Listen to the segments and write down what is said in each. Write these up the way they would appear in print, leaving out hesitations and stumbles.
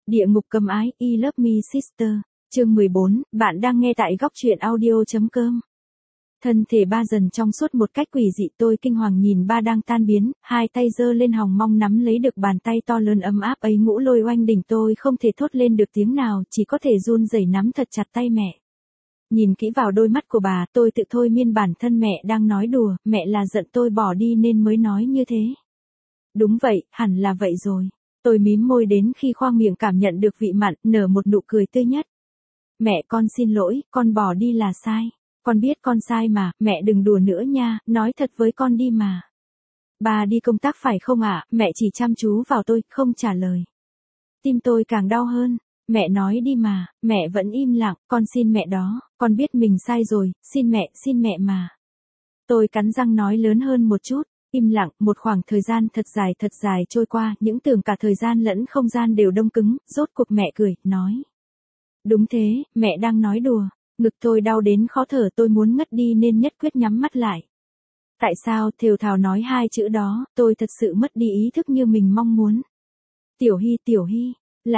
Địa ngục cầm ái, I Love Me Sister, chương 14, bạn đang nghe tại góc truyện audio.com. Thân thể ba dần trong suốt một cách quỷ dị, tôi kinh hoàng nhìn ba đang tan biến, hai tay giơ lên hòng mong nắm lấy được bàn tay to lớn ấm áp ấy. Ngũ lôi oanh đỉnh, tôi không thể thốt lên được tiếng nào, chỉ có thể run rẩy nắm thật chặt tay mẹ. Nhìn kỹ vào đôi mắt của bà, tôi tự thôi miên bản thân mẹ đang nói đùa, mẹ là giận tôi bỏ đi nên mới nói như thế. Đúng vậy, hẳn là vậy rồi. Tôi mím môi đến khi khoang miệng cảm nhận được vị mặn, nở một nụ cười tươi nhất. Mẹ, con xin lỗi, con bỏ đi là sai. Con biết con sai mà, mẹ đừng đùa nữa nha, nói thật với con đi mà. Bà đi công tác phải không ạ? Mẹ chỉ chăm chú vào tôi, không trả lời. Tim tôi càng đau hơn. Mẹ nói đi mà, mẹ vẫn im lặng, con xin mẹ đó, con biết mình sai rồi, xin mẹ mà. Tôi cắn răng nói lớn hơn một chút. Im lặng, một khoảng thời gian thật dài trôi qua, những tưởng cả thời gian lẫn không gian đều đông cứng, rốt cuộc mẹ cười, nói. Đúng thế, mẹ đang nói đùa. Ngực tôi đau đến khó thở, tôi muốn ngất đi nên nhất quyết nhắm mắt lại. Tại sao, thều thào nói hai chữ đó, tôi thật sự mất đi ý thức như mình mong muốn. Tiểu Hy,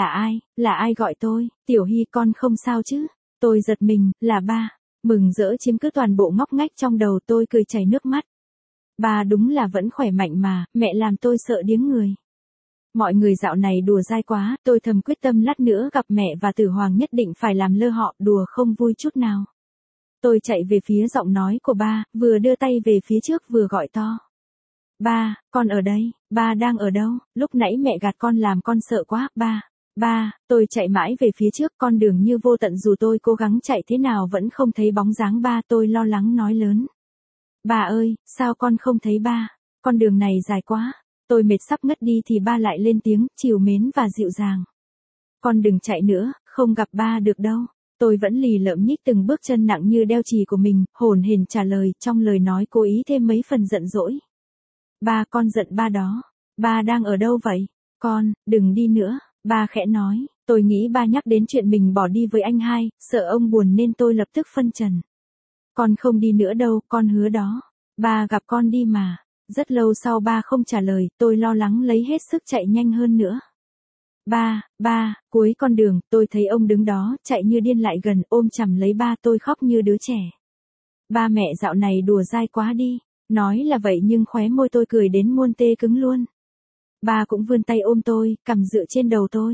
là ai gọi tôi? Tiểu Hy, con không sao chứ? Tôi giật mình, là ba. Mừng rỡ chiếm cứ toàn bộ ngóc ngách trong đầu, tôi cười chảy nước mắt. Ba đúng là vẫn khỏe mạnh mà, mẹ làm tôi sợ điếng người. Mọi người dạo này đùa dai quá, tôi thầm quyết tâm lát nữa gặp mẹ và Tử Hoàng nhất định phải làm lơ họ, đùa không vui chút nào. Tôi chạy về phía giọng nói của ba, vừa đưa tay về phía trước vừa gọi to. Ba, con ở đây, ba đang ở đâu? Lúc nãy mẹ gạt con làm con sợ quá, ba, tôi chạy mãi về phía trước, con đường như vô tận, dù tôi cố gắng chạy thế nào vẫn không thấy bóng dáng ba, tôi lo lắng nói lớn. Ba ơi, sao con không thấy ba? Con đường này dài quá. Tôi mệt sắp ngất đi thì ba lại lên tiếng, trìu mến và dịu dàng. Con đừng chạy nữa, không gặp ba được đâu. Tôi vẫn lì lợm nhích từng bước chân nặng như đeo chì của mình, hồn hển trả lời, trong lời nói cố ý thêm mấy phần giận dỗi. Ba, con giận ba đó. Ba đang ở đâu vậy? Con, đừng đi nữa, ba khẽ nói. Tôi nghĩ ba nhắc đến chuyện mình bỏ đi với anh hai, sợ ông buồn nên tôi lập tức phân trần. Con không đi nữa đâu, con hứa đó. Ba gặp con đi mà. Rất lâu sau ba không trả lời, tôi lo lắng lấy hết sức chạy nhanh hơn nữa. Ba, cuối con đường, tôi thấy ông đứng đó, chạy như điên lại gần, ôm chầm lấy ba, tôi khóc như đứa trẻ. Ba, mẹ dạo này đùa dai quá đi. Nói là vậy nhưng khóe môi tôi cười đến muôn tê cứng luôn. Ba cũng vươn tay ôm tôi, cằm dựa trên đầu tôi.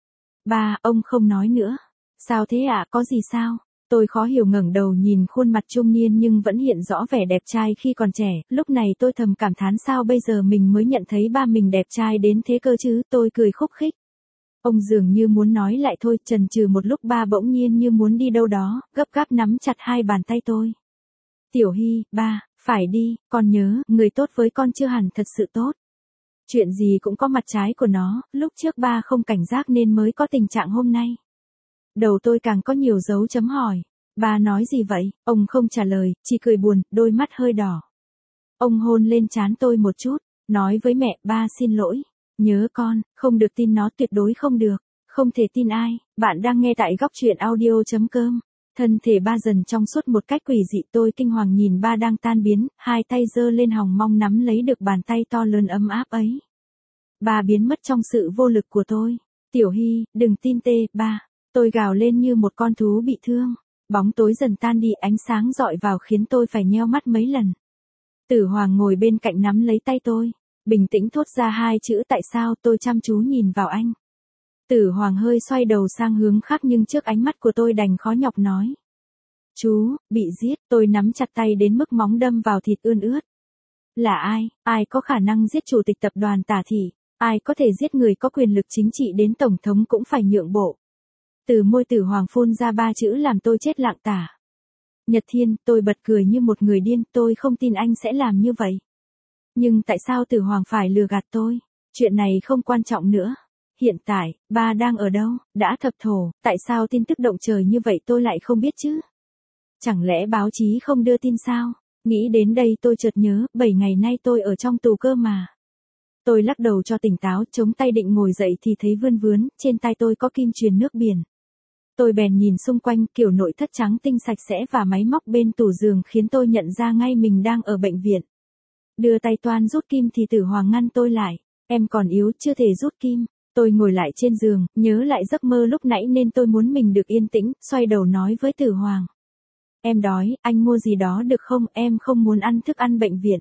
Ba, ông không nói nữa. Sao thế ạ, có gì sao? Tôi khó hiểu ngẩng đầu nhìn khuôn mặt trung niên nhưng vẫn hiện rõ vẻ đẹp trai khi còn trẻ, lúc này tôi thầm cảm thán sao bây giờ mình mới nhận thấy ba mình đẹp trai đến thế cơ chứ, tôi cười khúc khích. Ông dường như muốn nói lại thôi, chần chừ một lúc ba bỗng nhiên như muốn đi đâu đó, gấp gáp nắm chặt hai bàn tay tôi. Tiểu Hy, ba, phải đi, con nhớ, người tốt với con chưa hẳn thật sự tốt. Chuyện gì cũng có mặt trái của nó, lúc trước ba không cảnh giác nên mới có tình trạng hôm nay. Đầu tôi càng có nhiều dấu chấm hỏi. Ba nói gì vậy? Ông không trả lời, chỉ cười buồn, đôi mắt hơi đỏ. Ông hôn lên trán tôi một chút, nói với mẹ, ba xin lỗi. Nhớ con, không được tin nó, tuyệt đối không được. Không thể tin ai. Bạn đang nghe tại góc truyện audio.com. Thân thể ba dần trong suốt một cách quỷ dị, tôi kinh hoàng nhìn ba đang tan biến, hai tay giơ lên hòng mong nắm lấy được bàn tay to lớn ấm áp ấy. Ba biến mất trong sự vô lực của tôi. Tiểu Hy, đừng tin tê, ba. Tôi gào lên như một con thú bị thương. Bóng tối dần tan đi, ánh sáng dọi vào khiến tôi phải nheo mắt mấy lần. Tử Hoàng ngồi bên cạnh nắm lấy tay tôi. Bình tĩnh thốt ra hai chữ tại sao, tôi chăm chú nhìn vào anh. Tử Hoàng hơi xoay đầu sang hướng khác nhưng trước ánh mắt của tôi đành khó nhọc nói. Chú, bị giết, tôi nắm chặt tay đến mức móng đâm vào thịt ươn ướt. Là ai, ai có khả năng giết chủ tịch tập đoàn Tả Thị, ai có thể giết người có quyền lực chính trị đến tổng thống cũng phải nhượng bộ. Từ môi Tử Hoàng phun ra ba chữ làm tôi chết lặng tả. Nhật Thiên, tôi bật cười như một người điên, tôi không tin anh sẽ làm như vậy. Nhưng tại sao Tử Hoàng phải lừa gạt tôi? Chuyện này không quan trọng nữa. Hiện tại, ba đang ở đâu? Đã thập thổ, tại sao tin tức động trời như vậy tôi lại không biết chứ? Chẳng lẽ báo chí không đưa tin sao? Nghĩ đến đây tôi chợt nhớ, 7 ngày nay tôi ở trong tù cơ mà. Tôi lắc đầu cho tỉnh táo, chống tay định ngồi dậy thì thấy vươn vướn, trên tay tôi có kim truyền nước biển. Tôi bèn nhìn xung quanh, kiểu nội thất trắng tinh sạch sẽ và máy móc bên tủ giường khiến tôi nhận ra ngay mình đang ở bệnh viện. Đưa tay toan rút kim thì Tử Hoàng ngăn tôi lại. Em còn yếu, chưa thể rút kim. Tôi ngồi lại trên giường, nhớ lại giấc mơ lúc nãy nên tôi muốn mình được yên tĩnh, xoay đầu nói với Tử Hoàng. Em đói, anh mua gì đó được không, em không muốn ăn thức ăn bệnh viện.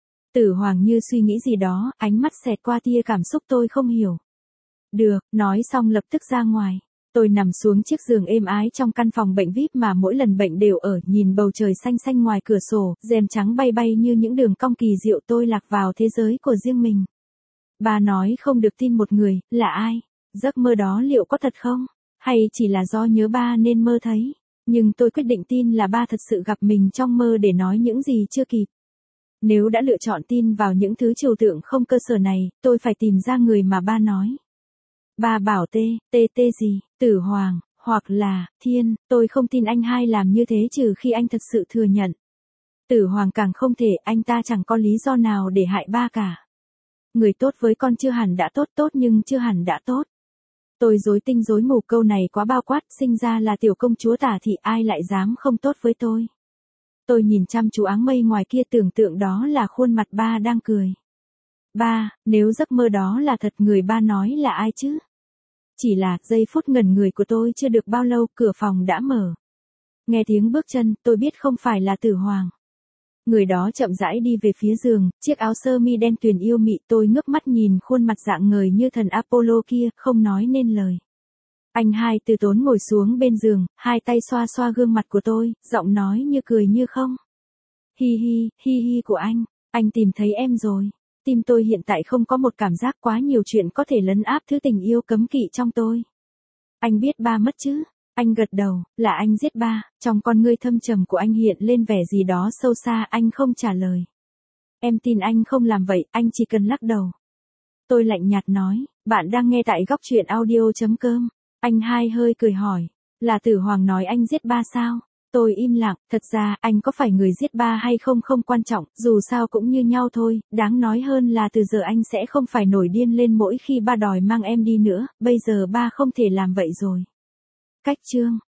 Tử Hoàng như suy nghĩ gì đó, ánh mắt xẹt qua tia cảm xúc tôi không hiểu. Được, nói xong lập tức ra ngoài. Tôi nằm xuống chiếc giường êm ái trong căn phòng bệnh VIP mà mỗi lần bệnh đều ở, nhìn bầu trời xanh xanh ngoài cửa sổ, rèm trắng bay bay như những đường cong kỳ diệu, tôi lạc vào thế giới của riêng mình. Ba nói không được tin một người, là ai? Giấc mơ đó liệu có thật không? Hay chỉ là do nhớ ba nên mơ thấy? Nhưng tôi quyết định tin là ba thật sự gặp mình trong mơ để nói những gì chưa kịp. Nếu đã lựa chọn tin vào những thứ trừu tượng không cơ sở này, tôi phải tìm ra người mà ba nói. Ba bảo T gì, Tử Hoàng, hoặc là, Thiên, tôi không tin anh hai làm như thế trừ khi anh thật sự thừa nhận. Tử Hoàng càng không thể, anh ta chẳng có lý do nào để hại ba cả. Người tốt với con chưa hẳn đã tốt nhưng chưa hẳn đã tốt. Tôi rối tinh rối mù, câu này quá bao quát, sinh ra là tiểu công chúa Tả thì ai lại dám không tốt với tôi. Tôi nhìn chăm chú áng mây ngoài kia, tưởng tượng đó là khuôn mặt ba đang cười. Ba, nếu giấc mơ đó là thật, người ba nói là ai chứ? Chỉ là, giây phút ngẩn người của tôi chưa được bao lâu, cửa phòng đã mở. Nghe tiếng bước chân, tôi biết không phải là Tử Hoàng. Người đó chậm rãi đi về phía giường, chiếc áo sơ mi đen tuyền yêu mị, tôi ngước mắt nhìn khuôn mặt rạng ngời như thần Apollo kia, không nói nên lời. Anh hai từ tốn ngồi xuống bên giường, hai tay xoa xoa gương mặt của tôi, giọng nói như cười như không. Hi hi của anh tìm thấy em rồi. Tim tôi hiện tại không có một cảm giác, quá nhiều chuyện có thể lấn áp thứ tình yêu cấm kỵ trong tôi. Anh biết ba mất chứ? Anh gật đầu, là anh giết ba, trong con ngươi thâm trầm của anh hiện lên vẻ gì đó sâu xa, anh không trả lời. Em tin anh không làm vậy, anh chỉ cần lắc đầu. Tôi lạnh nhạt nói, bạn đang nghe tại góc truyện audio.com. Anh hai hơi cười hỏi, là Tử Hoàng nói anh giết ba sao? Tôi im lặng, thật ra anh có phải người giết ba hay không không quan trọng, dù sao cũng như nhau thôi, đáng nói hơn là từ giờ anh sẽ không phải nổi điên lên mỗi khi ba đòi mang em đi nữa, bây giờ ba không thể làm vậy rồi. Cách chương